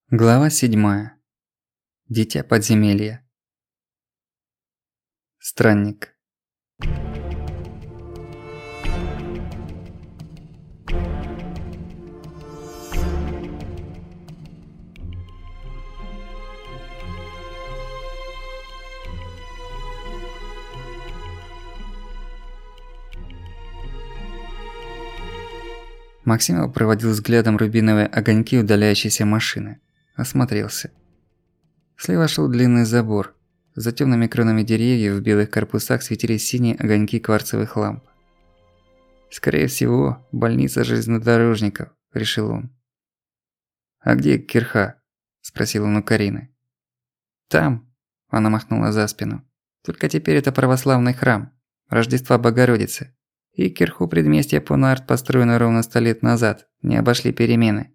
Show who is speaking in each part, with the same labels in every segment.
Speaker 1: Глава 7. Дитя подземелья. Странник. Максимов проводил взглядом рубиновые огоньки удаляющейся машины. Осмотрелся. Слева шел длинный забор. За темными кронами деревьев в белых корпусах светились синие огоньки кварцевых ламп. «Скорее всего, больница железнодорожников», – решил он. «А где кирха?» – спросил он у Карины. «Там», – она махнула за спину. «Только теперь это православный храм, Рождества Богородицы. И кирху предместья Понарт построено ровно 100 лет назад, не обошли перемены».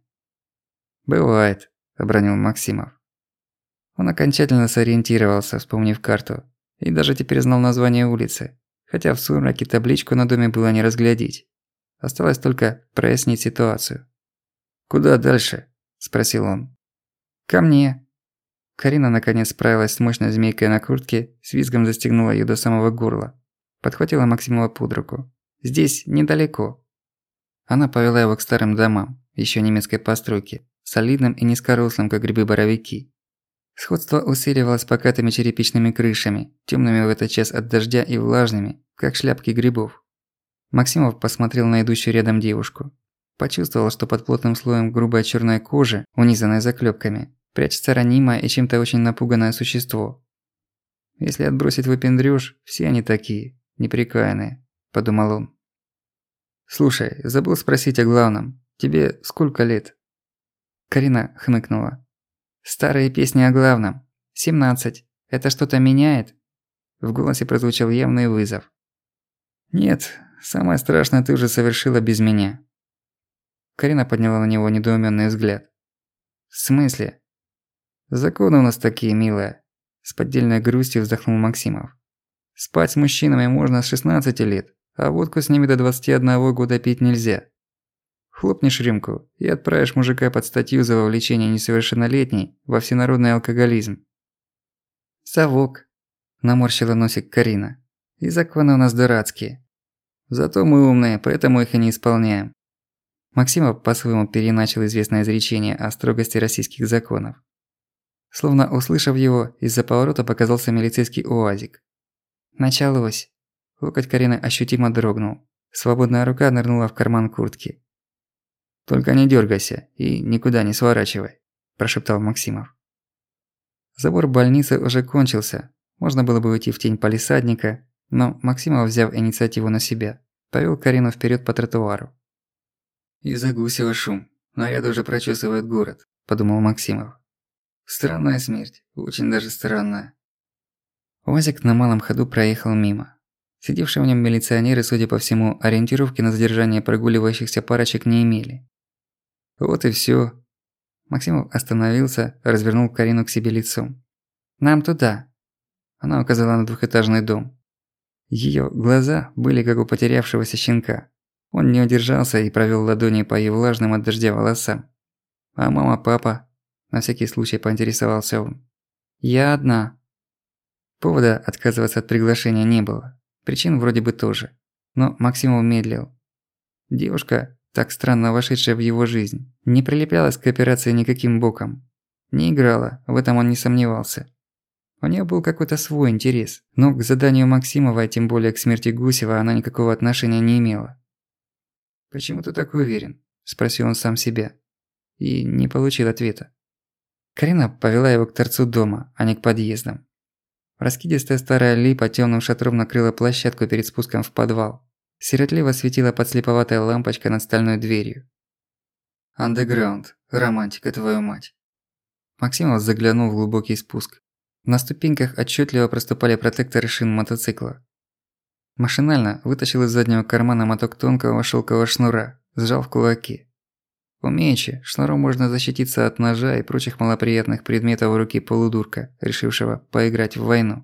Speaker 1: «Бывает», – обронил Максимов. Он окончательно сориентировался, вспомнив карту, и даже теперь знал название улицы, хотя в сумраке табличку на доме было не разглядеть. Осталось только прояснить ситуацию. «Куда дальше?» – спросил он. «Ко мне». Карина наконец справилась с мощной змейкой на куртке, с визгом застегнула её до самого горла. Подхватила Максимова под руку. «Здесь недалеко». Она повела его к старым домам, ещё немецкой постройки, солидным и низкорослым, как грибы-боровики. Сходство усиливалось покатыми черепичными крышами, тёмными в этот час от дождя и влажными, как шляпки грибов. Максимов посмотрел на идущую рядом девушку. Почувствовал, что под плотным слоем грубой чёрной кожи, унизанной заклёпками, прячется ранимое и чем-то очень напуганное существо. «Если отбросить выпендрёж, все они такие, неприкаянные», – подумал он. «Слушай, забыл спросить о главном. Тебе сколько лет?» Карина хмыкнула. «Старые песни о главном. 17. Это что-то меняет?» В голосе прозвучал явный вызов. «Нет, самое страшное ты уже совершила без меня». Карина подняла на него недоумённый взгляд. «В смысле?» «Законы у нас такие, милая», – с поддельной грустью вздохнул Максимов. «Спать с мужчинами можно с 16 лет, а водку с ними до 21 года пить нельзя. Хлопнешь рюмку и отправишь мужика под статью за вовлечение несовершеннолетней во всенародный алкоголизм». «Совок», – наморщила носик Карина. «И законы у нас дурацкие. Зато мы умные, поэтому их и не исполняем». Максимов по-своему переначал известное изречение о строгости российских законов. Словно услышав его, из-за поворота показался милицейский уазик. «Началось». Локоть Карины ощутимо дрогнул. Свободная рука нырнула в карман куртки. «Только не дёргайся и никуда не сворачивай», – прошептал Максимов. Забор больницы уже кончился. Можно было бы уйти в тень палисадника, но Максимов, взяв инициативу на себя, повёл Карину вперёд по тротуару. «Из-за Гусева шум. Наряды уже прочесывают город», – подумал Максимов. «Странная смерть. Очень даже странная». УАЗик на малом ходу проехал мимо. Сидевшие в нём милиционеры, судя по всему, ориентировки на задержание прогуливающихся парочек не имели. «Вот и всё». Максимов остановился, развернул Карину к себе лицом. «Нам туда». Она указала на двухэтажный дом. Её глаза были как у потерявшегося щенка. Он не удержался и провёл ладонью по её влажным от дождя волосам. «А мама, папа?» – на всякий случай поинтересовался он. «Я одна». Повода отказываться от приглашения не было. Причин вроде бы тоже. Но Максимов медлил. Девушка, так странно вошедшая в его жизнь, не прилеплялась к операции никаким боком. Не играла, в этом он не сомневался. У неё был какой-то свой интерес, но к заданию Максимова, а тем более к смерти Гусева, она никакого отношения не имела. «Почему ты так уверен?» – спросил он сам себя. И не получил ответа. Карина повела его к торцу дома, а не к подъездам. Раскидистая старая липа тёмным шатром накрыла площадку перед спуском в подвал. Сиротливо светила подслеповатая лампочка над стальной дверью. «Андеграунд. Романтика, твою мать». Максимов заглянул в глубокий спуск. На ступеньках отчётливо проступали протекторы шин мотоцикла. Машинально вытащил из заднего кармана моток тонкого шелкового шнура, сжал в кулаки. Умеючи, шнуром можно защититься от ножа и прочих малоприятных предметов в руки полудурка, решившего поиграть в войну.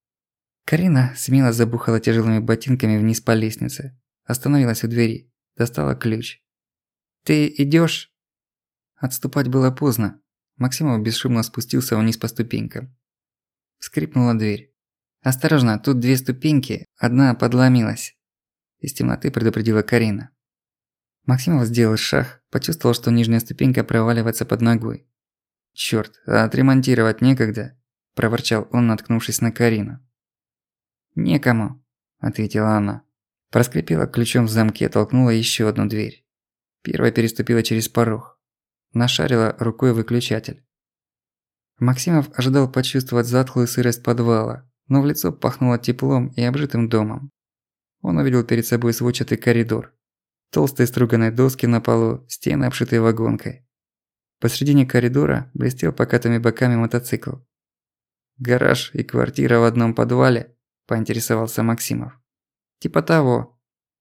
Speaker 1: Карина смело забухала тяжелыми ботинками вниз по лестнице. Остановилась у двери, достала ключ. «Ты идёшь?» Отступать было поздно. Максимов бесшумно спустился вниз по ступенькам. Скрипнула дверь. «Осторожно, тут 2 ступеньки, одна подломилась», – из темноты предупредила Карина. Максимов сделал шаг, почувствовал, что нижняя ступенька проваливается под ногой. «Чёрт, а отремонтировать некогда», – проворчал он, наткнувшись на Карину. «Некому», – ответила она. Проскрипела ключом в замке, толкнула ещё одну дверь. Первая переступила через порог. Нашарила рукой выключатель. Максимов ожидал почувствовать затхлую сырость подвала, но в лицо пахнуло теплом и обжитым домом. Он увидел перед собой сводчатый коридор. Толстые струганные доски на полу, стены, обшитые вагонкой. Посредине коридора блестел покатыми боками мотоцикл. «Гараж и квартира в одном подвале?» – поинтересовался Максимов. «Типа того».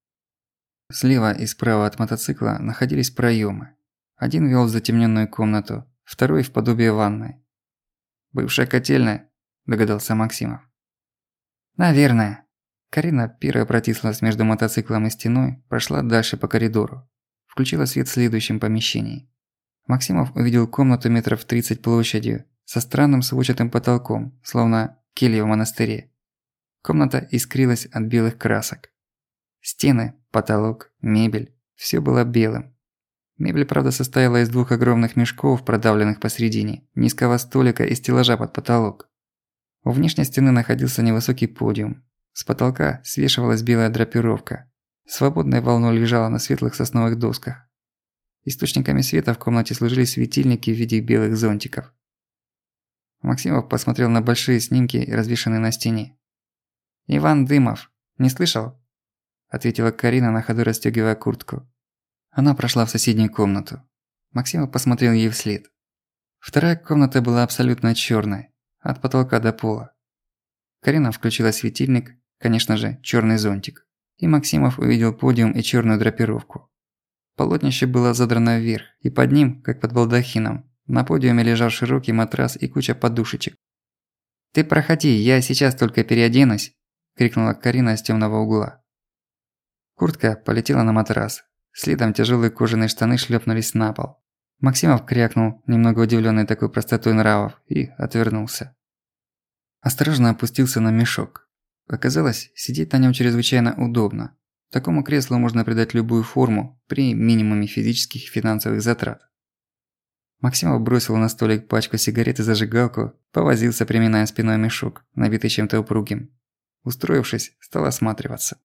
Speaker 1: Слева и справа от мотоцикла находились проёмы. Один вёл в затемненную комнату, второй – в подобие ванной. «Бывшая котельная?» – догадался Максимов. «Наверное». Карина первая протиснулась между мотоциклом и стеной, прошла дальше по коридору. Включила свет в следующем помещении. Максимов увидел комнату метров 30 площадью, со странным сводчатым потолком, словно келья в монастыре. Комната искрилась от белых красок. Стены, потолок, мебель – всё было белым. Мебель, правда, состояла из 2 огромных мешков, продавленных посередине, низкого столика и стеллажа под потолок. У внешней стены находился невысокий подиум. С потолка свешивалась белая драпировка. Свободной волной лежала на светлых сосновых досках. Источниками света в комнате служили светильники в виде белых зонтиков. Максимов посмотрел на большие снимки, развешанные на стене. «Иван Дымов. Не слышал?» – ответила Карина, на ходу расстёгивая куртку. Она прошла в соседнюю комнату. Максимов посмотрел ей вслед. Вторая комната была абсолютно чёрной, от потолка до пола. Карина включила светильник, конечно же, чёрный зонтик. И Максимов увидел подиум и чёрную драпировку. Полотнище было задрано вверх, и под ним, как под балдахином, на подиуме лежал широкий матрас и куча подушечек. «Ты проходи, я сейчас только переоденусь!» – крикнула Карина из тёмного угла. Куртка полетела на матрас. Следом тяжелые кожаные штаны шлепнулись на пол. Максимов крякнул, немного удивленный такой простотой нравов, и отвернулся. Осторожно опустился на мешок. Оказалось, сидеть на нем чрезвычайно удобно. Такому креслу можно придать любую форму при минимуме физических и финансовых затрат. Максимов бросил на столик пачку сигарет и зажигалку, повозился, приминая спиной мешок, набитый чем-то упругим. Устроившись, стал осматриваться.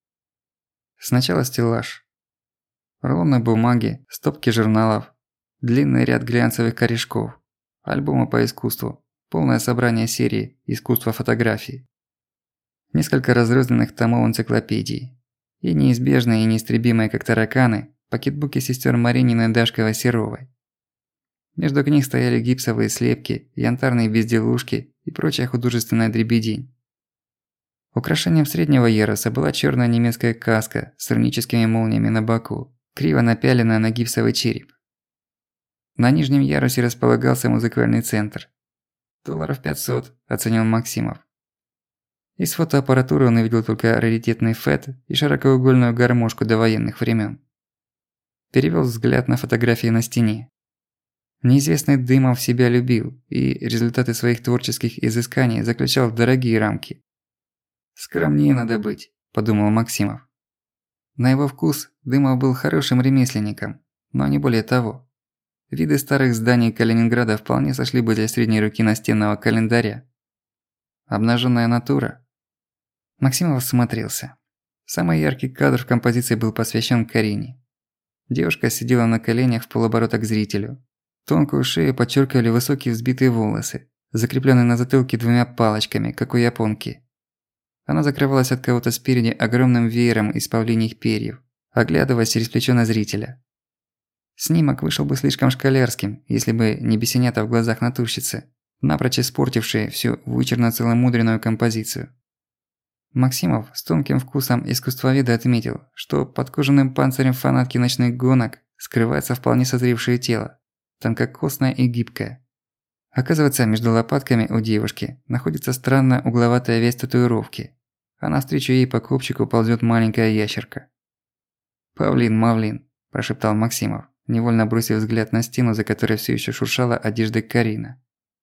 Speaker 1: Сначала стеллаж. Рулоны бумаги, стопки журналов, длинный ряд глянцевых корешков, альбомы по искусству, полное собрание серии «Искусство фотографии». Несколько разрозненных томов энциклопедий. И неизбежные и неистребимые, как тараканы, пакетбуки сестер Марининой, Дашковой-Серовой. Между книг стояли гипсовые слепки, янтарные безделушки и прочая художественная дребедень. Украшением среднего яруса была чёрная немецкая каска с руническими молниями на боку, криво напяленная на гипсовый череп. На нижнем ярусе располагался музыкальный центр. $500, оценил Максимов. Из фотоаппаратуры он увидел только раритетный ФЭТ и широкоугольную гармошку довоенных времен. Перевёл взгляд на фотографии на стене. Неизвестный Дымов себя любил и результаты своих творческих изысканий заключал в дорогие рамки. «Скромнее надо быть», – подумал Максимов. На его вкус Дымов был хорошим ремесленником, но не более того. Виды старых зданий Калининграда вполне сошли бы для средней руки настенного календаря. Обнаженная натура. Максимов смотрелся. Самый яркий кадр в композиции был посвящен Карине. Девушка сидела на коленях в полоборота к зрителю. Тонкую шею подчеркивали высокие взбитые волосы, закрепленные на затылке 2 палочками, как у японки. Она закрывалась от кого-то спереди огромным веером из павлиньих перьев, оглядываясь через плечо на зрителя. Снимок вышел бы слишком школярским, если бы не бесенята в глазах натурщицы, напрочь испортившие всю вычурно-целомудренную композицию. Максимов с тонким вкусом искусствоведа отметил, что под кожаным панцирем фанатки ночных гонок скрывается вполне созревшее тело, тонкокосное и гибкое. Оказывается, между лопатками у девушки находится странная угловатая вязь татуировки, а навстречу ей по копчику ползёт маленькая ящерка. «Павлин, Мавлин», – прошептал Максимов. невольно бросив взгляд на стену, за которой все еще шуршала одежда Карина.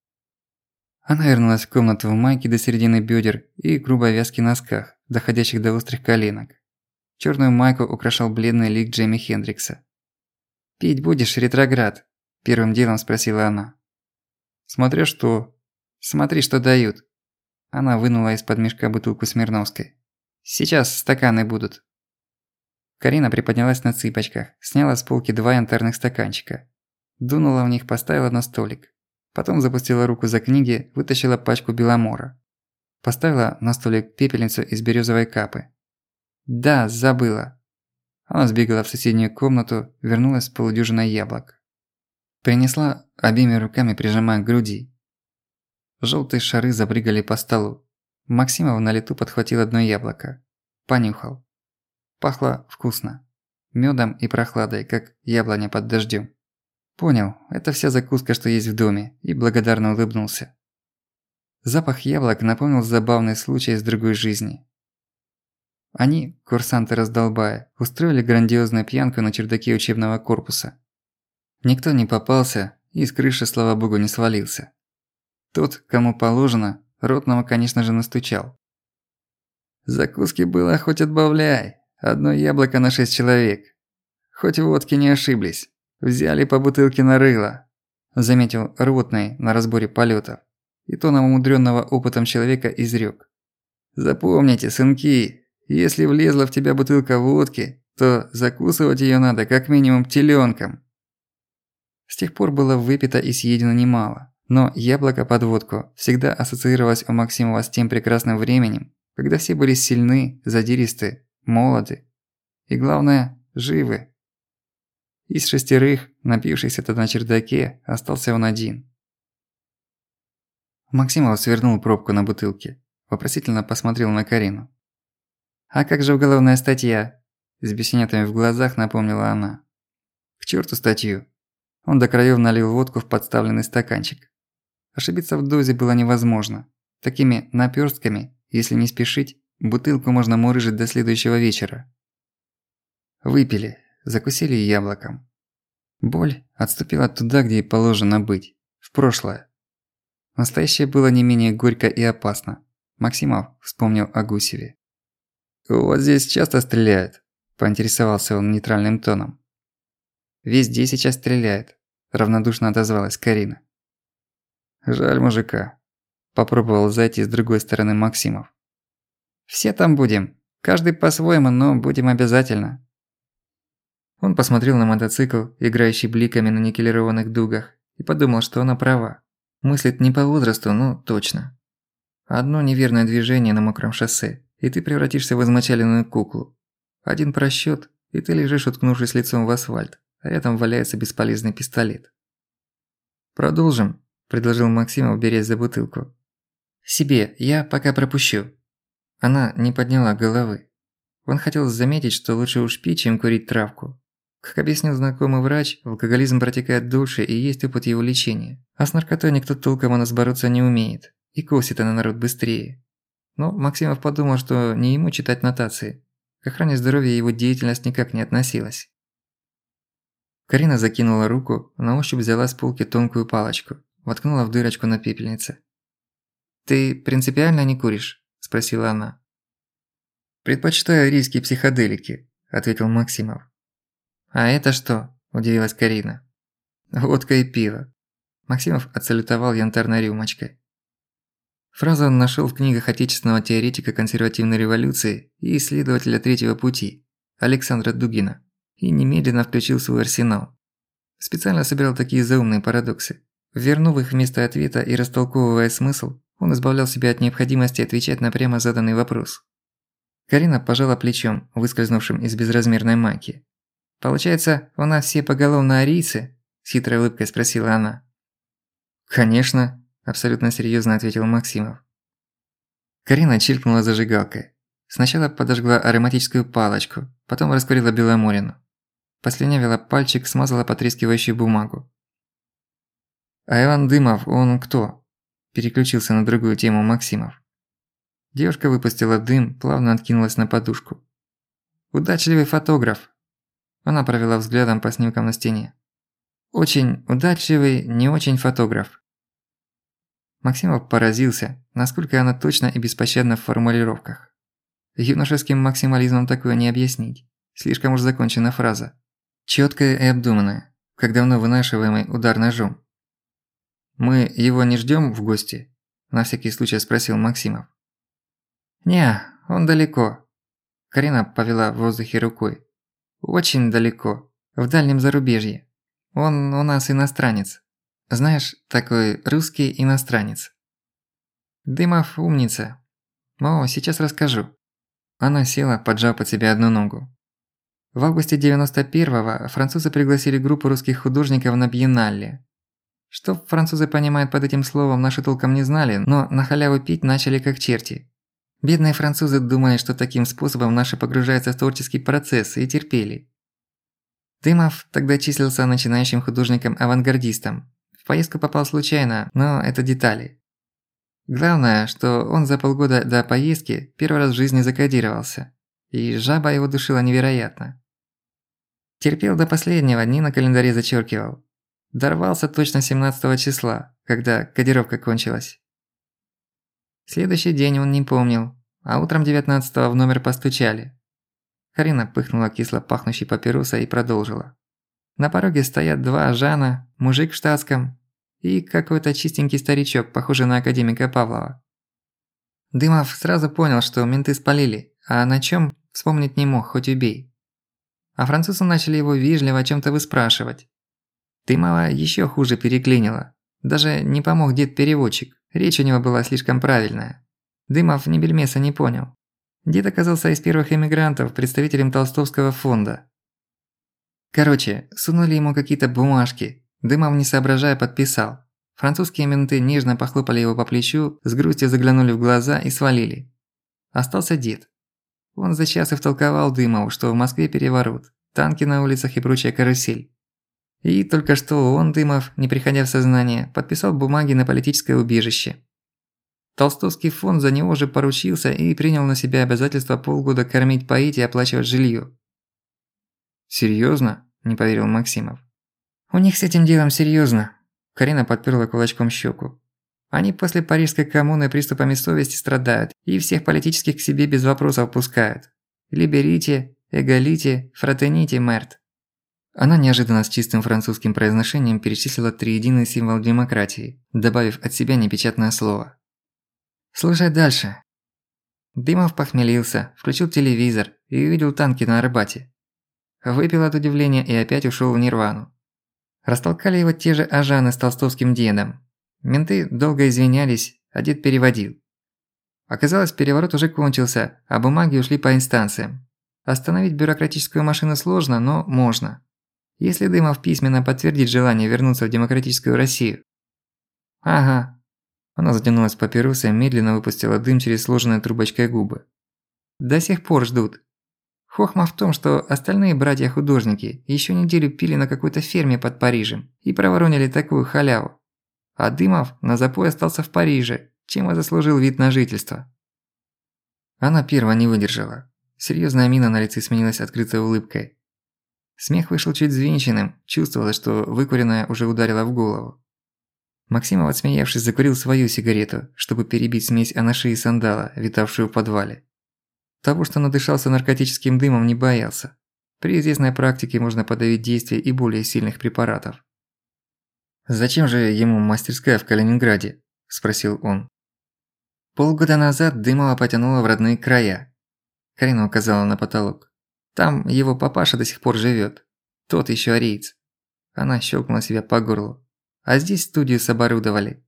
Speaker 1: Она вернулась в комнату в майке до середины бедер и грубой вязке носках, доходящих до острых коленок. Черную майку украшал бледный лик Джимми Хендрикса. «Пить будешь, ретроград?» – первым делом спросила она. «Смотря что». «Смотри, что дают». Она вынула из-под мешка бутылку Смирновской. «Сейчас стаканы будут». Карина приподнялась на цыпочках, сняла с полки 2 янтарных стаканчика. Дунула в них, поставила на столик. Потом запустила руку за книги, вытащила пачку Беломора. Поставила на столик пепельницу из березовой капы. «Да, забыла». Она сбегала в соседнюю комнату, вернулась с полудюжиной яблок. Принесла, обеими руками прижимая к груди. Желтые шары запрыгали по столу. Максимов на лету подхватил одно яблоко. Понюхал. Пахло вкусно. Мёдом и прохладой, как яблоня под дождём. Понял, это вся закуска, что есть в доме, и благодарно улыбнулся. Запах яблок напомнил забавный случай из другой жизни. Они, курсанты-раздолбая, устроили грандиозную пьянку на чердаке учебного корпуса. Никто не попался и с крыши, слава богу, не свалился. Тот, кому положено, ротного, конечно же, настучал. Закуски было хоть отбавляй, одно яблоко на 6 человек. Хоть водки не ошиблись, взяли по бутылке на рыло, заметил ротный на разборе полетов. И тоном умудренного опытом человека изрек: «Запомните, сынки, если влезла в тебя бутылка водки, то закусывать ее надо как минимум теленком». С тех пор было выпито и съедено немало. Но яблоко под водку всегда ассоциировалось у Максимова с тем прекрасным временем, когда все были сильны, задиристы, молоды и, главное, живы. Из 6, напившихся тогда на чердаке, остался он один. Максимов свернул пробку на бутылке, вопросительно посмотрел на Карину. «А как же уголовная статья?» – с бесенятами в глазах напомнила она. «К чёрту статью!» Он до краёв налил водку в подставленный стаканчик. Ошибиться в дозе было невозможно. Такими напёрстками, если не спешить, бутылку можно мурыжить до следующего вечера. Выпили, закусили яблоком. Боль отступила туда, где и положено быть, в прошлое. Настоящее было не менее горько и опасно. Максимов вспомнил о Гусеве. «Вот здесь часто стреляют?» – поинтересовался он нейтральным тоном. «Везде сейчас стреляют», – равнодушно отозвалась Карина. «Жаль мужика», – попробовал зайти с другой стороны Максимов. «Все там будем. Каждый по-своему, но будем обязательно». Он посмотрел на мотоцикл, играющий бликами на никелированных дугах, и подумал, что она права. Мыслит не по возрасту, но точно. Одно неверное движение на мокром шоссе, и ты превратишься в измочаленную куклу. Один просчёт, и ты лежишь, уткнувшись лицом в асфальт, а рядом валяется бесполезный пистолет. «Продолжим», – предложил Максимов, берясь за бутылку. «Себе, я пока пропущу». Она не подняла головы. Он хотел заметить, что лучше уж пить, чем курить травку. Как объяснил знакомый врач, алкоголизм протекает дольше и есть опыт его лечения. А с наркотой никто толком у нас бороться не умеет. И косит она народ быстрее. Но Максимов подумал, что не ему читать нотации. К охране здоровья его деятельность никак не относилась. Карина закинула руку, на ощупь взяла с полки тонкую палочку, воткнула в дырочку на пепельнице. «Ты принципиально не куришь?» – спросила она. «Предпочитаю арийские психоделики», – ответил Максимов. «А это что?» – удивилась Карина. «Водка и пиво». Максимов отсалютовал янтарной рюмочкой. Фразу он нашёл в книгах отечественного теоретика консервативной революции и исследователя Третьего пути Александра Дугина и немедленно включил свой арсенал. Специально собирал такие заумные парадоксы. Вернув их вместо ответа и растолковывая смысл, он избавлял себя от необходимости отвечать на прямо заданный вопрос. Карина пожала плечом, выскользнувшим из безразмерной майки. «Получается, у нас все поголовно арийцы?» – с хитрой улыбкой спросила она. «Конечно», – абсолютно серьёзно ответил Максимов. Карина чиркнула зажигалкой. Сначала подожгла ароматическую палочку, потом раскурила беломорину. Послюнявила пальчик, смазала потрескивающую бумагу. «А Иван Дымов, он кто?» – переключился на другую тему Максимов. Девушка выпустила дым, плавно откинулась на подушку. «Удачливый фотограф». Она провела взглядом по снимкам на стене. Очень удачливый, не очень фотограф. Максимов поразился, насколько она точна и беспощадна в формулировках. Юношеским максимализмом такое не объяснить. Слишком уж закончена фраза. Чёткая и обдуманная, как давно вынашиваемый удар ножом. «Мы его не ждём в гости?» – на всякий случай спросил Максимов. «Не, он далеко». Карина повела в воздухе рукой. «Очень далеко, в дальнем зарубежье. Он у нас иностранец. Знаешь, такой русский иностранец». «Дымов умница. О, сейчас расскажу». Она села, поджав под себя одну ногу. В августе 91-го французы пригласили группу русских художников на Биеннале. Что французы понимают под этим словом, наши толком не знали, но на халяву пить начали как черти. Бедные французы думали, что таким способом наши погружаются в творческий процесс, и терпели. Дымов тогда числился начинающим художником-авангардистом. В поездку попал случайно, но это детали. Главное, что он за полгода до поездки первый раз в жизни закодировался. И жаба его душила невероятно. Терпел до последнего, дни на календаре зачёркивал. Дорвался точно 17 числа, когда кодировка кончилась. Следующий день он не помнил, а утром 19-го в номер постучали. Карина пыхнула кисло пахнущей папиросой и продолжила. На пороге стоят два Жана, мужик в штатском и какой-то чистенький старичок, похожий на академика Павлова. Дымов сразу понял, что менты спалили, а на чём вспомнить не мог, хоть убей. А французы начали его вежливо о чём-то выспрашивать. Дымова ещё хуже переклинило. Даже не помог дед-переводчик, речь у него была слишком правильная. Дымов ни бельмеса не понял. Дед оказался из первых эмигрантов, представителем Толстовского фонда. Короче, сунули ему какие-то бумажки. Дымов, не соображая, подписал. Французские менты нежно похлопали его по плечу, с грустью заглянули в глаза и свалили. Остался дед. Он за час и втолковал Дымову, что в Москве переворот, танки на улицах и прочая карусель. И только что он, Дымов, не приходя в сознание, подписал бумаги на политическое убежище. Толстовский фонд за него же поручился и принял на себя обязательство полгода кормить, поить и оплачивать жилье. «Серьёзно?» – не поверил Максимов. «У них с этим делом серьёзно». Карина подперла кулачком щеку. «Они после Парижской коммуны приступами совести страдают и всех политических к себе без вопросов пускают. Либерите, эгалите, фратените, мерт». Она неожиданно с чистым французским произношением перечислила триединый символ демократии, добавив от себя непечатное слово. «Слушай дальше». Дымов похмелился, включил телевизор и увидел танки на Арбате. Выпил от удивления и опять ушёл в нирвану. Растолкали его те же ажаны с толстовским дедом. Менты долго извинялись, а дед переводил. Оказалось, переворот уже кончился, а бумаги ушли по инстанциям. Остановить бюрократическую машину сложно, но можно. Если Дымов письменно подтвердит желание вернуться в демократическую Россию. Ага. Она затянулась папиросой, медленно выпустила дым через сложенные трубочкой губы. До сих пор ждут. Хохма в том, что остальные братья-художники ещё неделю пили на какой-то ферме под Парижем и проворонили такую халяву. А Дымов на запой остался в Париже, чем и заслужил вид на жительство. Она первая не выдержала. Серьёзная мина на лице сменилась открытой улыбкой. Смех вышел чуть взвинченным, чувствовалось, что выкуренная уже ударила в голову. Максимов, отсмеявшись, закурил свою сигарету, чтобы перебить смесь анаши и сандала, витавшую в подвале. Того, что надышался наркотическим дымом, не боялся. При известной практике можно подавить действие и более сильных препаратов. «Зачем же ему мастерская в Калининграде?» – спросил он. Полгода назад Дымова потянула в родные края. Карина указала на потолок. Там его папаша до сих пор живёт. Тот ещё ариец. Она щёлкнула себя по горлу. А здесь студию соборудовали.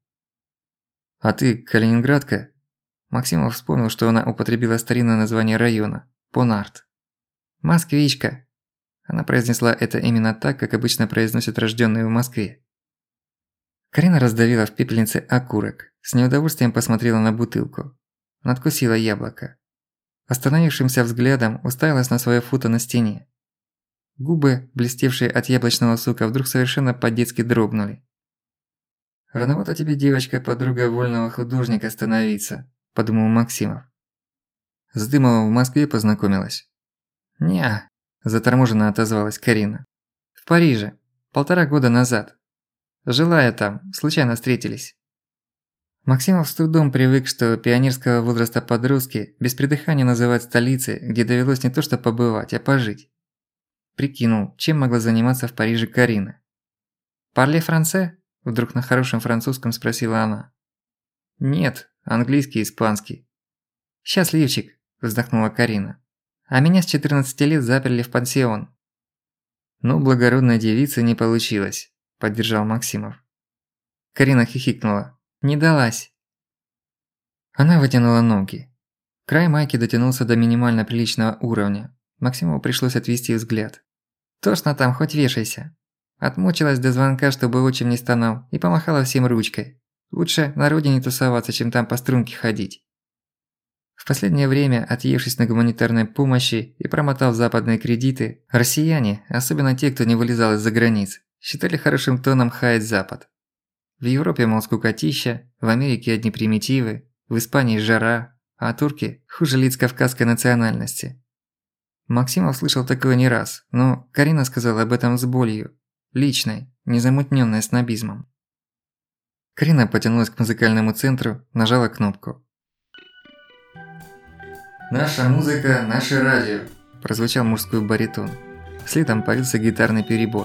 Speaker 1: «А ты калининградка?» Максимов вспомнил, что она употребила старинное название района – Понарт. «Москвичка». Она произнесла это именно так, как обычно произносят рождённые в Москве. Карина раздавила в пепельнице окурок, с неудовольствием посмотрела на бутылку. Надкусила яблоко. Остановившимся взглядом уставилась на своё фото на стене. Губы, блестевшие от яблочного сока, вдруг совершенно по-детски дрогнули. «Рановато тебе, девочка, подруга вольного художника, становиться», – подумал Максимов. «С Дымовым в Москве познакомилась?» «Не-а», заторможенно отозвалась Карина. В Париже. 1,5 года назад. Жила я там, случайно встретились. Максимов с трудом привык, что пионерского возраста подростки без придыхания называют столицей, где довелось не то что побывать, а пожить. Прикинул, чем могла заниматься в Париже Карина. «Парли франце?» – вдруг на хорошем французском спросила она. «Нет, английский и испанский». «Счастливчик», – вздохнула Карина. «А меня с 14 лет заперли в пансион». «Ну, благородной девицы не получилось», – поддержал Максимов. Карина хихикнула. «Не далась». Она вытянула ноги. Край майки дотянулся до минимально приличного уровня. Максимову пришлось отвести взгляд. «Тошно там, хоть вешайся». Отмучилась до звонка, чтобы отчим не стонал, и помахала всем ручкой. Лучше на родине тусоваться, чем там по струнке ходить. В последнее время, отъевшись на гуманитарной помощи и промотав западные кредиты, россияне, особенно те, кто не вылезал из-за границ, считали хорошим тоном хаять Запад. В Европе, мол, скукотища, в Америке одни примитивы, в Испании жара, а турки хуже лиц кавказской национальности. Максимов слышал такое не раз, но Карина сказала об этом с болью, личной, незамутнённой снобизмом. Карина потянулась к музыкальному центру, нажала кнопку. «Наша музыка, наше радио», – прозвучал мужской баритон. Следом полился гитарный перебор.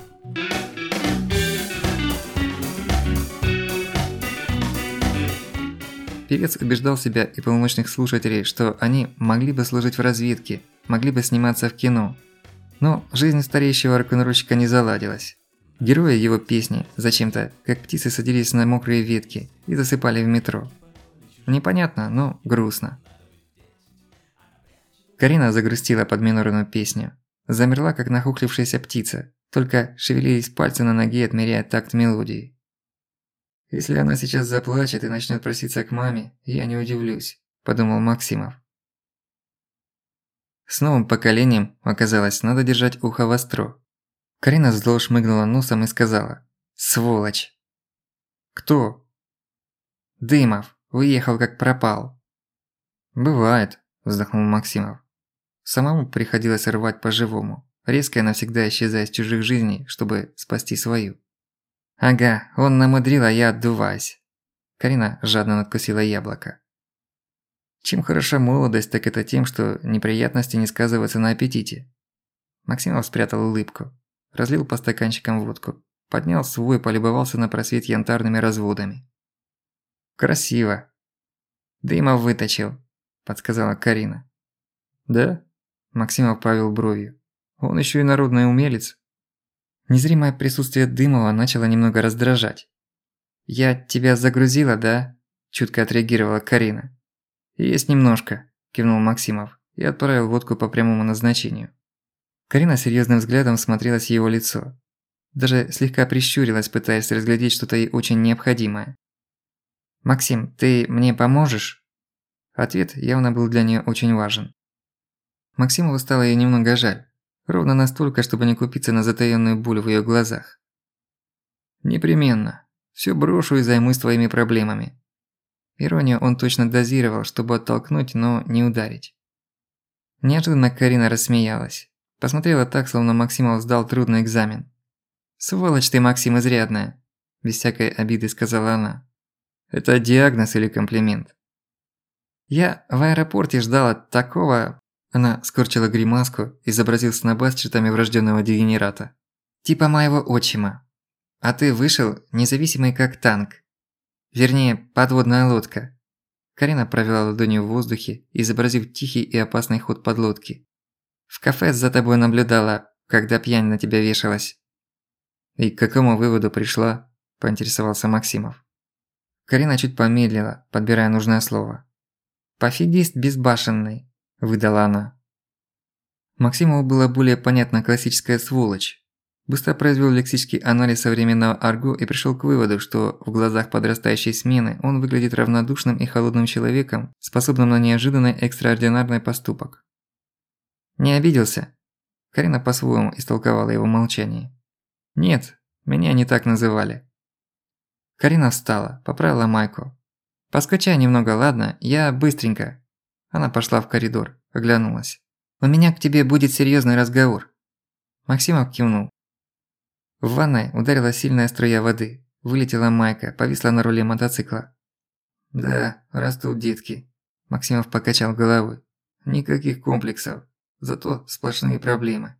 Speaker 1: Певец убеждал себя и полномочных слушателей, что они могли бы служить в разведке, могли бы сниматься в кино. Но жизнь стареющего рок-н-ролльщика не заладилась. Герои его песни зачем-то, как птицы, садились на мокрые ветки и засыпали в метро. Непонятно, но грустно. Карина загрустила под минорную песню. Замерла, как нахохлившаяся птица, только шевелились пальцы на ноге, отмеряя такт мелодии. «Если она сейчас заплачет и начнет проситься к маме, я не удивлюсь», – подумал Максимов. С новым поколением, оказалось, надо держать ухо востро. Карина зло шмыгнула носом и сказала: «Сволочь!» «Кто?» «Дымов. Уехал, как пропал». «Бывает», – вздохнул Максимов. Самому приходилось рвать по-живому, резко и навсегда исчезая из чужих жизней, чтобы спасти свою. «Ага, он намудрил, а я отдуваюсь». Карина жадно надкусила яблоко. Чем хороша молодость, так это тем, что неприятности не сказываются на аппетите. Максимов спрятал улыбку, разлил по стаканчикам водку, поднял свой, полюбовался на просвет янтарными разводами. «Красиво». «Дымов выточил», – подсказала Карина. «Да?» – Максимов повел бровью. «Он еще и народный умелец». Незримое присутствие Дымова начало немного раздражать. «Я тебя загрузила, да?» – чутко отреагировала Карина. «Есть немножко», – кивнул Максимов и отправил водку по прямому назначению. Карина серьёзным взглядом смотрелась в его лицо. Даже слегка прищурилась, пытаясь разглядеть что-то ей очень необходимое. «Максим, ты мне поможешь?» Ответ явно был для неё очень важен. Максимову стало её немного жаль. Ровно настолько, чтобы не купиться на затаённую боль в её глазах. «Непременно. Всё брошу и займусь твоими проблемами». Иронию он точно дозировал, чтобы оттолкнуть, но не ударить. Неожиданно Карина рассмеялась. Посмотрела так, словно Максимов сдал трудный экзамен. «Сволочь ты, Максим, изрядная», – без всякой обиды сказала она. «Это диагноз или комплимент?» «Я в аэропорте ждала такого...» Она скорчила гримаску, изобразив сноба с чертами врожденного дегенерата. «Типа моего отчима. А ты вышел независимый как танк. Вернее, подводная лодка». Карина провела ладонью в воздухе, изобразив тихий и опасный ход подлодки. «В кафе за тобой наблюдала, когда пьянь на тебя вешалась». «И к какому выводу пришла?» – поинтересовался Максимов. Карина чуть помедлила, подбирая нужное слово. «Пофигист безбашенный», – выдала она. Максимову было более понятна классическая сволочь. Быстро произвел лексический анализ современного арго и пришел к выводу, что в глазах подрастающей смены он выглядит равнодушным и холодным человеком, способным на неожиданный экстраординарный поступок. «Не обиделся?» Карина по-своему истолковала его молчание. «Нет, меня не так называли». Карина встала, поправила майку. «Поскачай немного, ладно? Я быстренько». Она пошла в коридор, оглянулась. «У меня к тебе будет серьёзный разговор». Максимов кивнул. В ванной ударила сильная струя воды. Вылетела майка, повисла на руле мотоцикла. «Да, растут детки», – Максимов покачал головой. «Никаких комплексов, зато сплошные проблемы».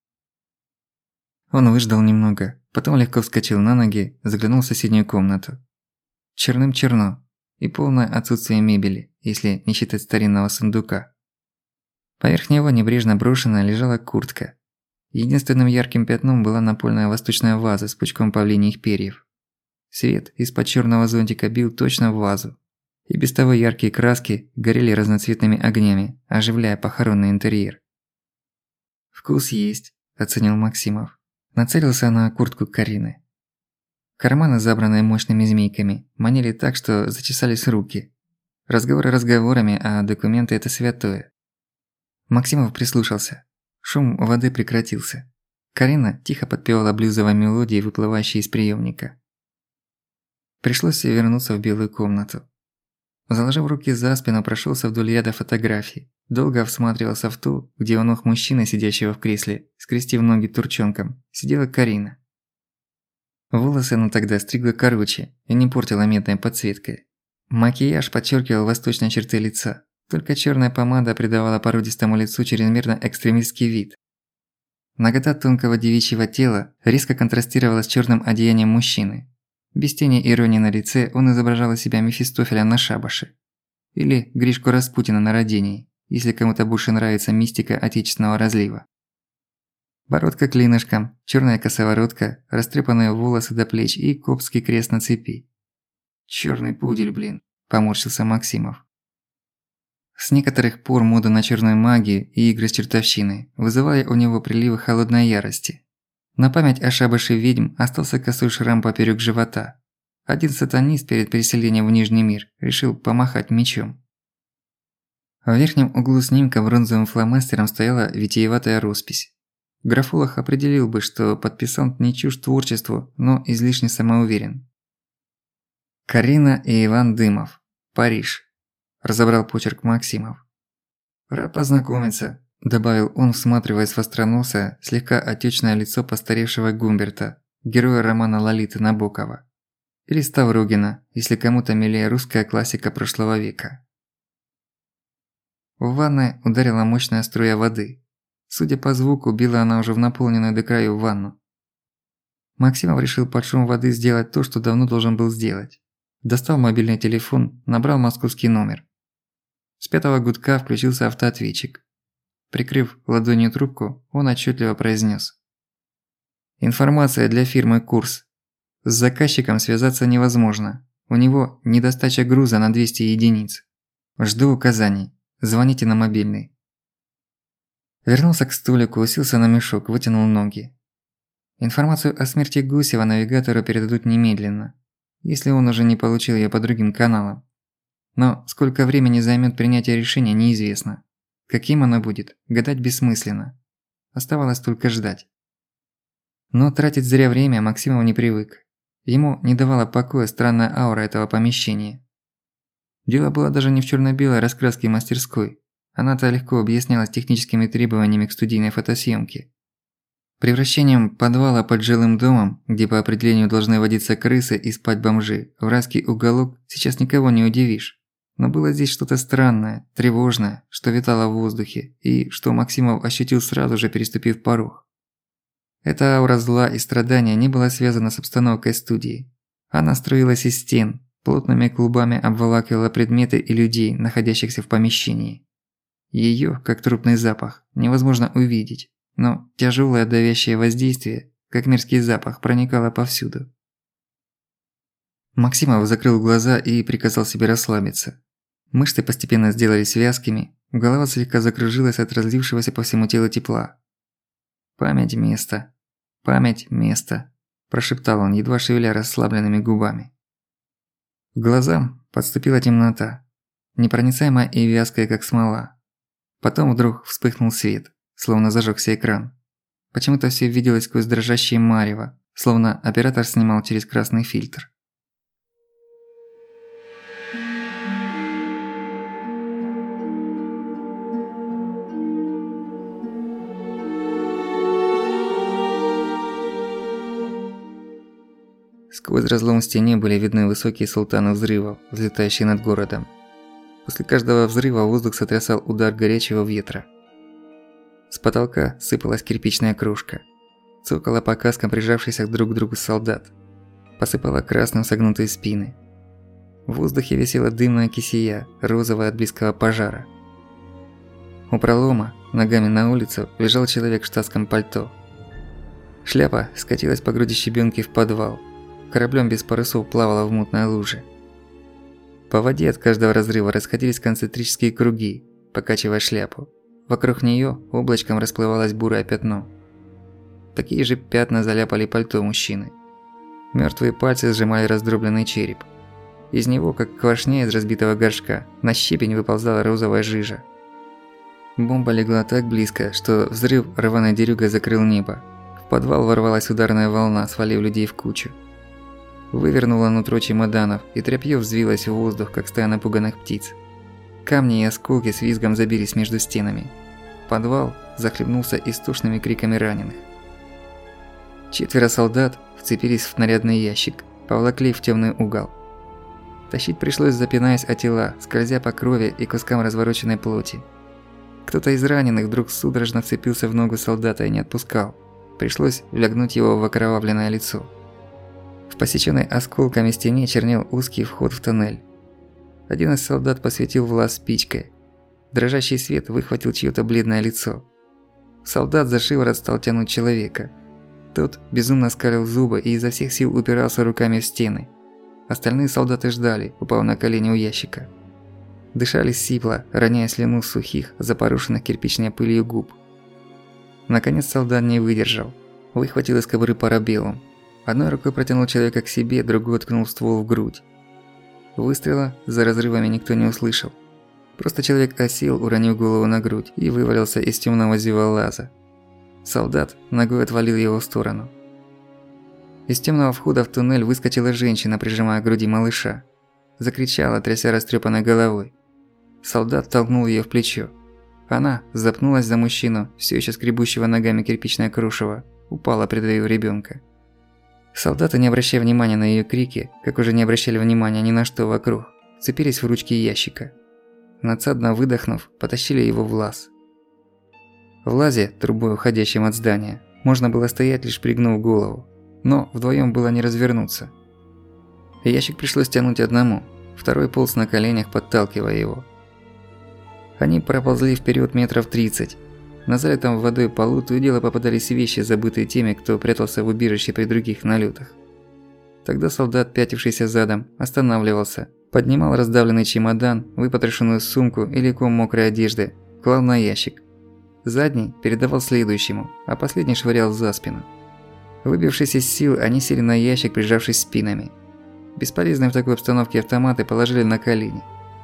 Speaker 1: Он выждал немного, потом легко вскочил на ноги, заглянул в соседнюю комнату. Черным черно, и полное отсутствие мебели, если не считать старинного сундука. Поверх него небрежно брошенная лежала куртка. Единственным ярким пятном была напольная восточная ваза с пучком павлиньих перьев. Свет из-под чёрного зонтика бил точно в вазу. И без того яркие краски горели разноцветными огнями, оживляя похоронный интерьер. «Вкус есть», – оценил Максимов. Нацелился на куртку Карины. Карманы, забранные мощными змейками, манили так, что зачесались руки. Разговоры разговорами, а документы – это святое. Максимов прислушался. Шум воды прекратился. Карина тихо подпевала блюзовой мелодии, выплывающей из приёмника. Пришлось вернуться в белую комнату. Заложив руки за спину, прошёлся вдоль ряда фотографий. Долго всматривался в ту, где у ног мужчины, сидящего в кресле, скрестив ноги турчонком, сидела Карина. Волосы она тогда стригла короче и не портила медной подсветкой. Макияж подчеркивал восточные черты лица. Только чёрная помада придавала породистому лицу чрезмерно экстремистский вид. Нагота тонкого девичьего тела резко контрастировала с чёрным одеянием мужчины. Без тени иронии на лице он изображал из себя Мефистофеля на шабаше. Или Гришку Распутина на родении, если кому-то больше нравится мистика отечественного разлива. Бородка клинышком, чёрная косоворотка, растрепанные волосы до плеч и коптский крест на цепи. «Чёрный пудель, блин», – поморщился Максимов. С некоторых пор мода на чёрную магию и игры с чертовщиной вызывали у него приливы холодной ярости. На память о шабаше ведьм остался косой шрам поперёк живота. Один сатанист перед переселением в Нижний мир решил помахать мечом. В верхнем углу снимка бронзовым фломастером стояла витиеватая роспись. Графолог определил бы, что подписант не чужд творчеству, но излишне самоуверен. «Карина и Иван Дымов. Париж», – разобрал почерк Максимов. «Рад познакомиться», – добавил он, всматриваясь в остроносое, слегка отёчное лицо постаревшего Гумберта, героя романа Лолиты Набокова. Или Ставрогина, если кому-то милее русская классика прошлого века. В ванной ударила мощная струя воды. Судя по звуку, била она уже в наполненную до краю ванну. Максимов решил под шум воды сделать то, что давно должен был сделать. Достал мобильный телефон, набрал московский номер. С 5-го гудка включился автоответчик. Прикрыв ладонью трубку, он отчётливо произнёс: «Информация для фирмы «Курс». С заказчиком связаться невозможно. У него недостача груза на 200 единиц. Жду указаний. Звоните на мобильный». Вернулся к столику, уселся на мешок, вытянул ноги. Информацию о смерти Гусева навигатору передадут немедленно, если он уже не получил её по другим каналам. Но сколько времени займёт принятие решения, неизвестно. Каким оно будет, гадать бессмысленно. Оставалось только ждать. Но тратить зря время Максимов не привык. Ему не давала покоя странная аура этого помещения. Дело было даже не в чёрно-белой раскраске мастерской. Она-то легко объяснялась техническими требованиями к студийной фотосъёмке. Превращением подвала под жилым домом, где по определению должны водиться крысы и спать бомжи, в райский уголок сейчас никого не удивишь. Но было здесь что-то странное, тревожное, что витало в воздухе, и что Максимов ощутил сразу же, переступив порог. Эта аура зла и страдания не была связана с обстановкой студии. Она струилась из стен, плотными клубами обволакивала предметы и людей, находящихся в помещении. Её, как трупный запах, невозможно увидеть, но тяжёлое давящее воздействие, как мерзкий запах, проникало повсюду. Максимов закрыл глаза и приказал себе расслабиться. Мышцы постепенно сделались вязкими, голова слегка закружилась от разлившегося по всему телу тепла. «Память место, память место», – прошептал он, едва шевеля расслабленными губами. К глазам подступила темнота, непроницаемая и вязкая, как смола. Потом вдруг вспыхнул свет, словно зажёгся экран. Почему-то всё виделось сквозь дрожащее марево, словно оператор снимал через красный фильтр. Сквозь разлом в стене были видны высокие султаны взрывов, взлетающие над городом. После каждого взрыва воздух сотрясал удар горячего ветра. С потолка сыпалась кирпичная крошка. Цокала по каскам прижавшихся друг к другу солдат. Посыпала красным согнутые спины. В воздухе висела дымная кисея, розовая от близкого пожара. У пролома, ногами на улицу, лежал человек в штатском пальто. Шляпа скатилась по груди щебенки в подвал. Кораблем без парусов плавала в мутной луже. По воде от каждого разрыва расходились концентрические круги, покачивая шляпу. Вокруг неё облачком расплывалось бурое пятно. Такие же пятна заляпали пальто мужчины. Мёртвые пальцы сжимали раздробленный череп. Из него, как квашня из разбитого горшка, на щебень выползала розовая жижа. Бомба легла так близко, что взрыв рваной дерюгой закрыл небо. В подвал ворвалась ударная волна, свалив людей в кучу. Вывернула нутро чемоданов, и тряпьё взвилось в воздух, как стая напуганных птиц. Камни и осколки с визгом забились между стенами. Подвал захлебнулся истошными криками раненых. 4 солдат вцепились в снарядный ящик, поволокли в тёмный угол. Тащить пришлось, запинаясь о тела, скользя по крови и кускам развороченной плоти. Кто-то из раненых вдруг судорожно вцепился в ногу солдата и не отпускал. Пришлось влягнуть его в окровавленное лицо. В посеченной осколками стене чернел узкий вход в тоннель. Один из солдат посветил в лаз спичкой. Дрожащий свет выхватил чьё-то бледное лицо. Солдат за шиворот стал тянуть человека. Тот безумно скалил зубы и изо всех сил упирался руками в стены. Остальные солдаты ждали, упав на колени у ящика. Дышали сипло, роняя слюну с сухих, запорошенных кирпичной пылью губ. Наконец солдат не выдержал. Выхватил из кобуры парабеллум. Одной рукой протянул человека к себе, другой ткнул ствол в грудь. Выстрела за разрывами никто не услышал. Просто человек осел, уронив голову на грудь, и вывалился из тёмного зева лаза. Солдат ногой отвалил его в сторону. Из тёмного входа в туннель выскочила женщина, прижимая к груди малыша. Закричала, тряся растрёпанной головой. Солдат толкнул её в плечо. Она запнулась за мужчину, всё ещё скребущего ногами кирпичное крушево, упала, придавив ребёнка. Солдаты, не обращая внимания на её крики, как уже не обращали внимания ни на что вокруг, вцепились в ручки ящика. Надсадно выдохнув, потащили его в лаз. В лазе, трубой уходящим от здания, можно было стоять, лишь пригнув голову, но вдвоём было не развернуться. Ящик пришлось тянуть одному, второй полз на коленях, подталкивая его. Они проползли вперёд метров 30. На залитом водой полу то и дело попадались вещи, забытые теми, кто прятался в убежище при других налётах. Тогда солдат, пятившийся задом, останавливался, поднимал раздавленный чемодан, выпотрошенную сумку или ком мокрой одежды, клал на ящик. Задний передавал следующему, а последний швырял за спину. Выбившись из сил, они сели на ящик, прижавшись спинами. Бесполезные в такой обстановке автоматы положили на колени.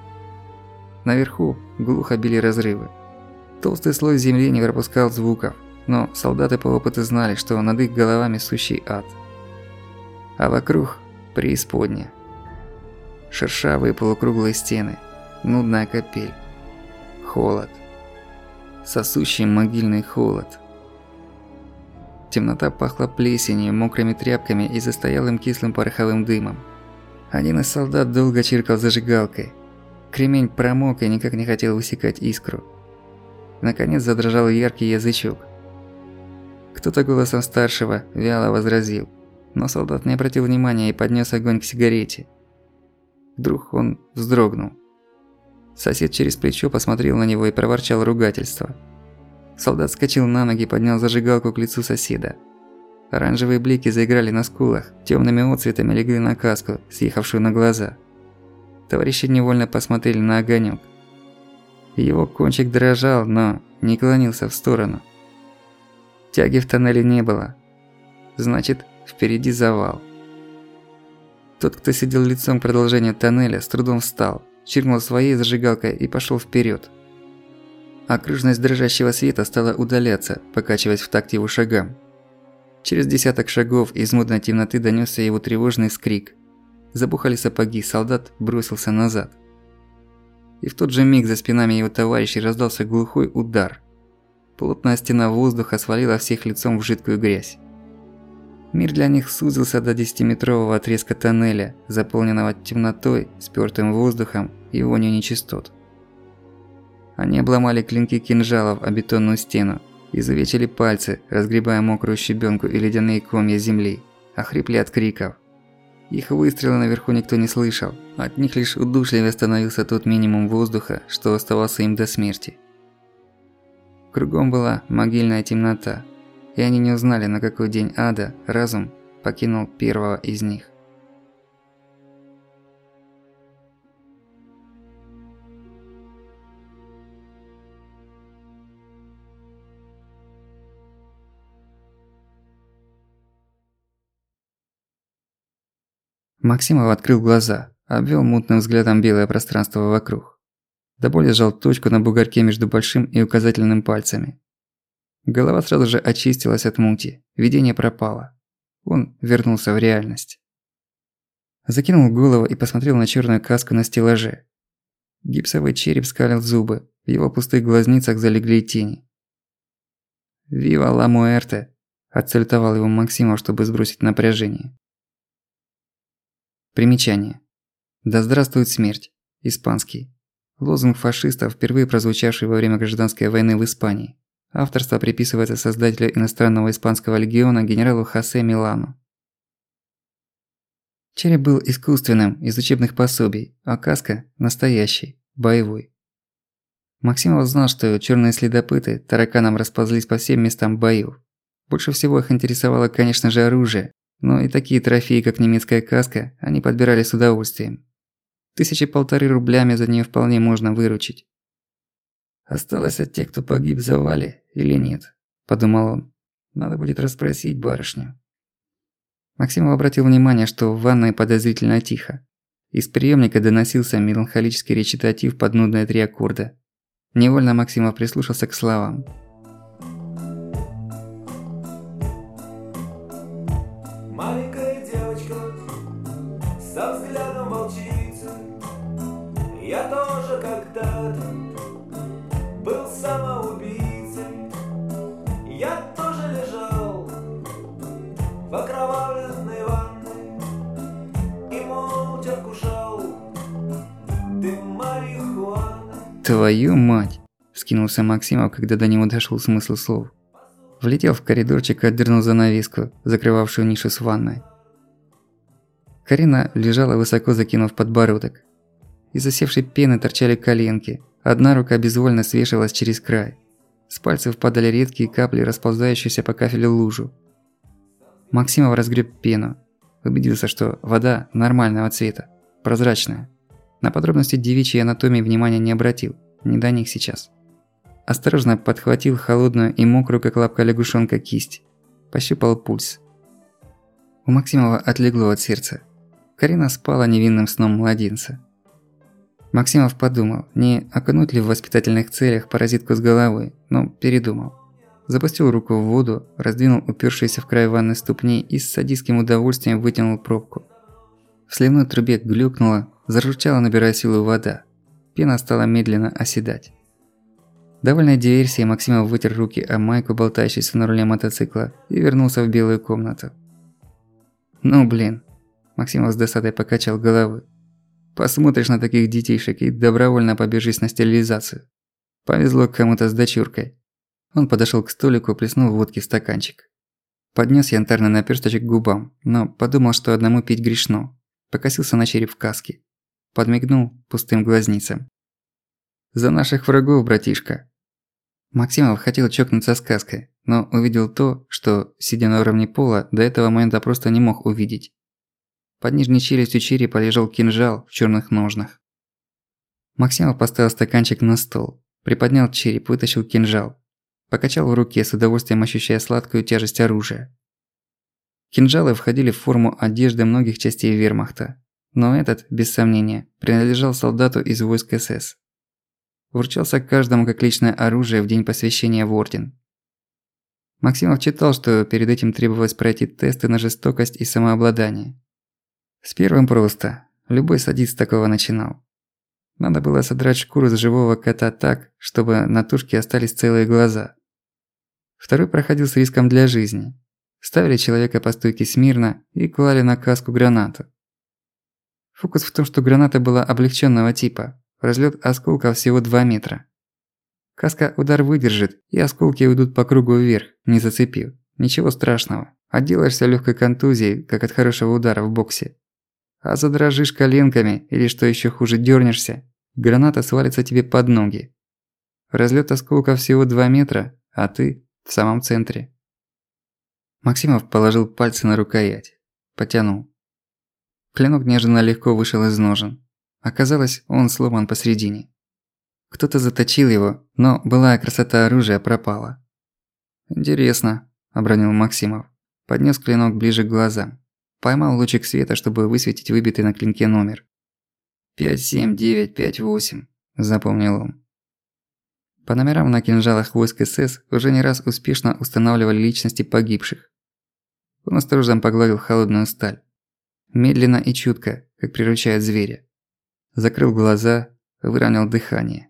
Speaker 1: Наверху глухо били разрывы. Толстый слой земли не пропускал звуков, но солдаты по опыту знали, что над их головами сущий ад. А вокруг – преисподняя. Шершавые полукруглые стены, нудная капель, холод, сосущий могильный холод. Темнота пахла плесенью, мокрыми тряпками и застоялым кислым пороховым дымом. Один из солдат долго чиркал зажигалкой. Кремень промок и никак не хотел высекать искру. Наконец задрожал яркий язычок. Кто-то голосом старшего вяло возразил, но солдат не обратил внимания и поднес огонь к сигарете. Вдруг он вздрогнул. Сосед через плечо посмотрел на него и проворчал ругательство. Солдат вскочил на ноги и поднял зажигалку к лицу соседа. Оранжевые блики заиграли на скулах, тёмными отцветами легли на каску, съехавшую на глаза. Товарищи невольно посмотрели на огонёк. Его кончик дрожал, но не клонился в сторону. Тяги в тоннеле не было. Значит, впереди завал. Тот, кто сидел лицом к продолжению тоннеля, с трудом встал, чиркнул своей зажигалкой и пошёл вперёд. Окружность дрожащего света стала удаляться, покачиваясь в такт его шагам. Через десяток шагов из мутной темноты донёсся его тревожный вскрик. Забухали сапоги, солдат бросился назад. И в тот же миг за спинами его товарищей раздался глухой удар. Плотная стена воздуха свалила всех лицом в жидкую грязь. Мир для них сузился до 10-метрового отрезка тоннеля, заполненного темнотой, спёртым воздухом и вонью нечистот. Они обломали клинки кинжалов о бетонную стену, изувечили пальцы, разгребая мокрую щебенку и ледяные комья земли, охрипли от криков. Их выстрелы наверху никто не слышал, от них лишь удушливее становился тот минимум воздуха, что оставался им до смерти. Кругом была могильная темнота, и они не узнали, на какой день ада разум покинул первого из них. Максимов открыл глаза, обвел мутным взглядом белое пространство вокруг. До боли сжал точку на бугорке между большим и указательным пальцами. Голова сразу же очистилась от мути, видение пропало. Он вернулся в реальность. Закинул голову и посмотрел на черную каску на стеллаже. Гипсовый череп скалил зубы, в его пустых глазницах залегли тени. «Вива ла муэрте!» – отсалютовал его Максимов, чтобы сбросить напряжение. Примечание. «Да здравствует смерть!» – испанский. Лозунг фашистов, впервые прозвучавший во время гражданской войны в Испании. Авторство приписывается создателю иностранного испанского легиона генералу Хосе Милану. Череп был искусственным, из учебных пособий, а каска – настоящий, боевой. Максимов знал, что черные следопыты тараканом расползлись по всем местам боёв. Больше всего их интересовало, конечно же, оружие, но и такие трофеи, как немецкая каска, они подбирали с удовольствием. 1,5 рублями за неё вполне можно выручить. «Осталось от тех, кто погиб в завале, или нет?» – подумал он. «Надо будет расспросить барышню». Максимов обратил внимание, что в ванной подозрительно тихо. Из приёмника доносился меланхолический речитатив под нудные 3 аккорда. Невольно Максимов прислушался к словам.
Speaker 2: Маленькая девочка со взглядом волчицы. Я тоже когда-то был самоубийцей. Я тоже лежал в окровавленной ванной и молча вкушал дым марихуаны.
Speaker 1: «Твою мать!» – вскинулся Максимов, когда до него дошёл смысл слов. Влетел в коридорчик и отдернул занавеску, закрывавшую нишу с ванной. Карина лежала, высоко закинув подбородок. Из засевшей пены торчали коленки, одна рука безвольно свешивалась через край. С пальцев падали редкие капли, расползающиеся по кафелю лужу. Максимов разгреб пену. Убедился, что вода нормального цвета, прозрачная. На подробности девичьей анатомии внимания не обратил, не до них сейчас. Осторожно подхватил холодную и мокрую, как лапка лягушонка, кисть. Пощупал пульс. У Максимова отлегло от сердца. Карина спала невинным сном младенца. Максимов подумал, не окунуть ли в воспитательных целях паразитку с головой, но передумал. Запустил руку в воду, раздвинул упёршиеся в край ванны ступни и с садистским удовольствием вытянул пробку. В сливной трубе глюкнула, заржучала, набирая силу вода. Пена стала медленно оседать. Довольной диверсией Максимов вытер руки о майку, болтающуюся на руле мотоцикла, и вернулся в белую комнату. «Ну блин», – Максимов с досадой покачал головой. «Посмотришь на таких детишек и добровольно побежишь на стерилизацию. Повезло кому-то с дочуркой». Он подошёл к столику, плеснул водки в стаканчик. Поднёс янтарный напёрсточек к губам, но подумал, что одному пить грешно. Покосился на череп в каске. Подмигнул пустым глазницам. «За наших врагов, братишка!» Максимов хотел чокнуться с каской, но увидел то, что, сидя на уровне пола, до этого момента просто не мог увидеть. Под нижней челюстью черепа лежал кинжал в чёрных ножнах. Максимов поставил стаканчик на стол, приподнял череп, вытащил кинжал. Покачал в руке, с удовольствием ощущая сладкую тяжесть оружия. Кинжалы входили в форму одежды многих частей вермахта, но этот, без сомнения, принадлежал солдату из войск СС. Вручался каждому как личное оружие в день посвящения в орден. Максимов читал, что перед этим требовалось пройти тесты на жестокость и самообладание. С первым просто. Любой садист с такого начинал. Надо было содрать шкуру с живого кота так, чтобы на тушке остались целые глаза. Второй проходил с риском для жизни. ставили человека по стойке смирно и клали на каску гранату. Фокус в том, что граната была облегченного типа, разлет осколка всего 2 метра. Каска удар выдержит, и осколки уйдут по кругу вверх, не зацепив. Ничего страшного, отделаешься легкой контузией, как от хорошего удара в боксе. А задрожишь коленками или, что еще хуже, дернешься, граната свалится тебе под ноги. Разлет осколка всего 2 метра, а ты в самом центре. Максимов положил пальцы на рукоять. Потянул. Клинок неожиданно легко вышел из ножен. Оказалось, он сломан посередине. Кто-то заточил его, но былая красота оружия пропала. «Интересно», – обронил Максимов. Поднес клинок ближе к глазам. Поймал лучик света, чтобы высветить выбитый на клинке номер. 57958, запомнил он. По номерам на кинжалах войск СС уже не раз успешно устанавливали личности погибших. Он осторожно погладил холодную сталь. Медленно и чутко, как приручает зверя. Закрыл глаза, выровнял дыхание.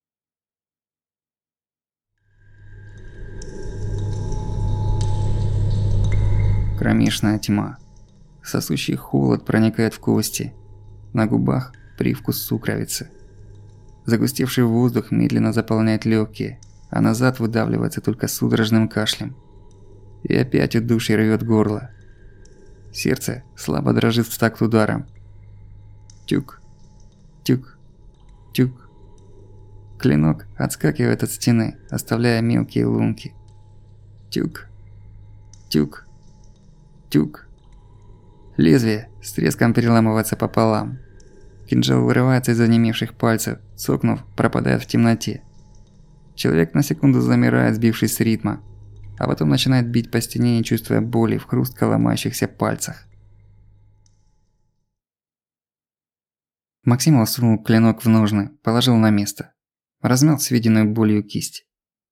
Speaker 1: Кромешная тьма. Сосущий холод проникает в кости. На губах привкус сукровицы. Загустевший воздух медленно заполняет легкие, а назад выдавливается только судорожным кашлем. И опять удушье рвёт горло. Сердце слабо дрожит в такт ударом. Тюк, тюк, тюк. Клинок отскакивает от стены, оставляя мелкие лунки. Тюк, тюк, тюк. Лезвие с треском переламывается пополам. Кинжал вырывается из онемевших пальцев, цокнув, пропадает в темноте. Человек на секунду замирает, сбившись с ритма, а потом начинает бить по стене, не чувствуя боли в хрустко ломающихся пальцах. Максимов сунул клинок в ножны, положил на место. Размял сведенную болью кисть.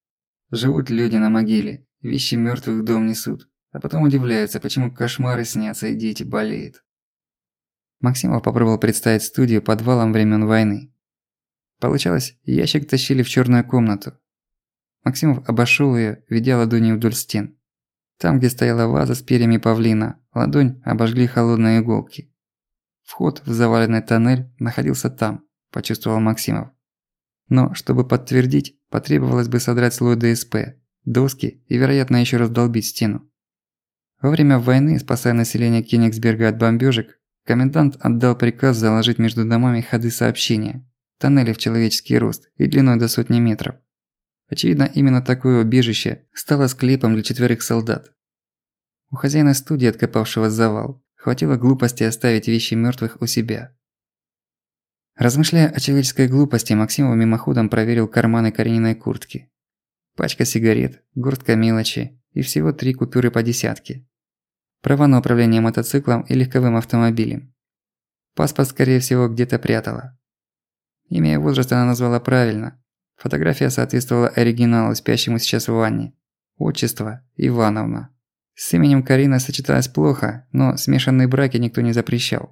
Speaker 1: Живут люди на могиле, вещи мёртвых в дом несут, а потом удивляются, почему кошмары снятся и дети болеют. Максимов попробовал представить студию подвалом времен войны. Получалось, ящик тащили в черную комнату. Максимов обошел ее, ведя ладонью вдоль стен. Там, где стояла ваза с перьями павлина, ладонь обожгли холодные иголки. Вход в заваленный тоннель находился там, почувствовал Максимов. Но, чтобы подтвердить, потребовалось бы содрать слой ДСП, доски и, вероятно, еще раз долбить стену. Во время войны, спасая население Кёнигсберга от бомбёжек, комендант отдал приказ заложить между домами ходы сообщения, тоннели в человеческий рост и длиной до 100 метров. Очевидно, именно такое убежище стало склепом для 4 солдат. У хозяина студии, откопавшего завал, хватило глупости оставить вещи мёртвых у себя. Размышляя о человеческой глупости, Максимов мимоходом проверил карманы Карениной куртки. Пачка сигарет, горстка мелочи и всего 3 купюры по десятке. Права на управление мотоциклом и легковым автомобилем. Паспорт, скорее всего, где-то прятала. Имя и возраст она назвала правильно. Фотография соответствовала оригиналу, спящему сейчас в ванне. Отчество – Ивановна. С именем Карина сочеталось плохо, но смешанные браки никто не запрещал.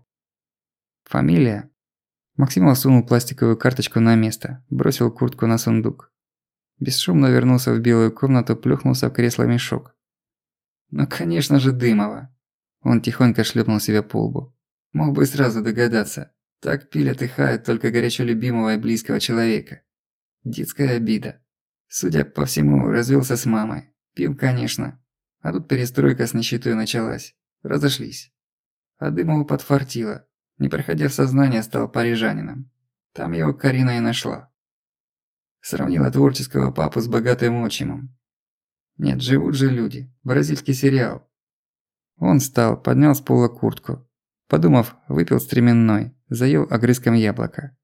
Speaker 1: Фамилия? Максимов сунул пластиковую карточку на место, бросил куртку на сундук. Бесшумно вернулся в белую комнату, плюхнулся в кресло-мешок. Ну, конечно же, Дымова. Он тихонько шлепнул себя по лбу. Мог бы сразу догадаться. Так пилят и хаят только горячо любимого и близкого человека. Детская обида. Судя по всему, развелся с мамой. Пил, конечно. А тут перестройка с нищетой началась. Разошлись. А Дымову подфартило. Не проходя в сознание, стал парижанином. Там его Карина и нашла. Сравнила творческого папу с богатым отчимом. Нет, живут же люди. Бразильский сериал. Он встал, поднял с пола куртку. Подумав, выпил стременной, заел огрызком яблока.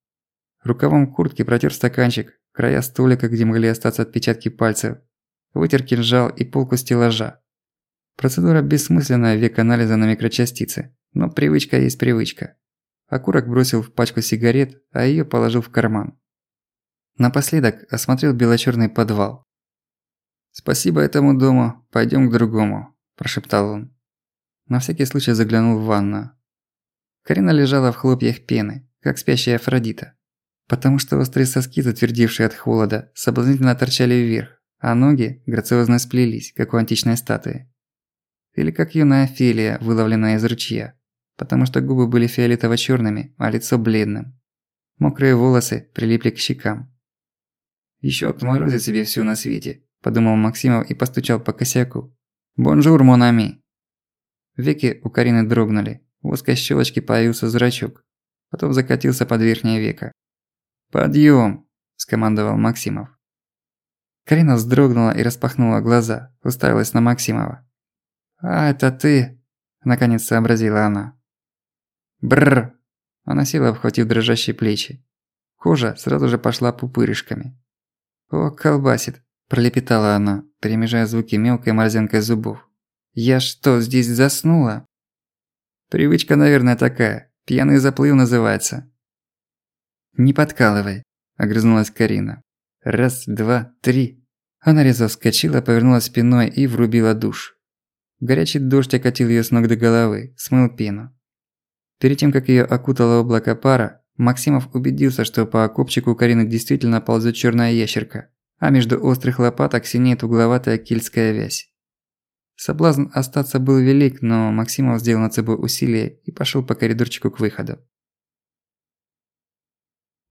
Speaker 1: Рукавом куртки протер стаканчик, края столика, где могли остаться отпечатки пальцев. Вытер кинжал и полку стеллажа. Процедура бессмысленная, век анализа на микрочастицы, но привычка есть привычка. Окурок бросил в пачку сигарет, а её положил в карман. Напоследок осмотрел белочёрный подвал. «Спасибо этому дому, пойдём к другому», – прошептал он. На всякий случай заглянул в ванную. Карина лежала в хлопьях пены, как спящая Афродита. Потому что острые соски, затвердевшие от холода, соблазнительно торчали вверх, а ноги грациозно сплелись, как у античной статуи. Или как юная Офелия, выловленная из ручья, потому что губы были фиолетово-чёрными, а лицо бледным. Мокрые волосы прилипли к щекам. «Ещё отморозит себе всё на свете», – подумал Максимов и постучал по косяку. «Бонжур, мон ами». Веки у Карины дрогнули, в узкой щёлочке появился зрачок, потом закатился под верхнее веко. «Подъём!» – скомандовал Максимов. Карина вздрогнула и распахнула глаза, уставилась на Максимова. «А, это ты?» – наконец сообразила она. «Бррр!» – она села, обхватив дрожащие плечи. Кожа сразу же пошла пупырышками. «О, колбасит!» – пролепетала она, перемежая звуки мелкой морзянкой зубов. «Я что, здесь заснула?» «Привычка, наверное, такая. Пьяный заплыв называется». «Не подкалывай», – огрызнулась Карина. «Раз, два, три». Она резко вскочила, повернулась спиной и врубила душ. Горячий дождь окатил её с ног до головы, смыл пену. Перед тем, как её окутало облако пара, Максимов убедился, что по окопчику у Карины действительно ползёт чёрная ящерка, а между острых лопаток синеет угловатая кельтская вязь. Соблазн остаться был велик, но Максимов сделал над собой усилие и пошёл по коридорчику к выходу.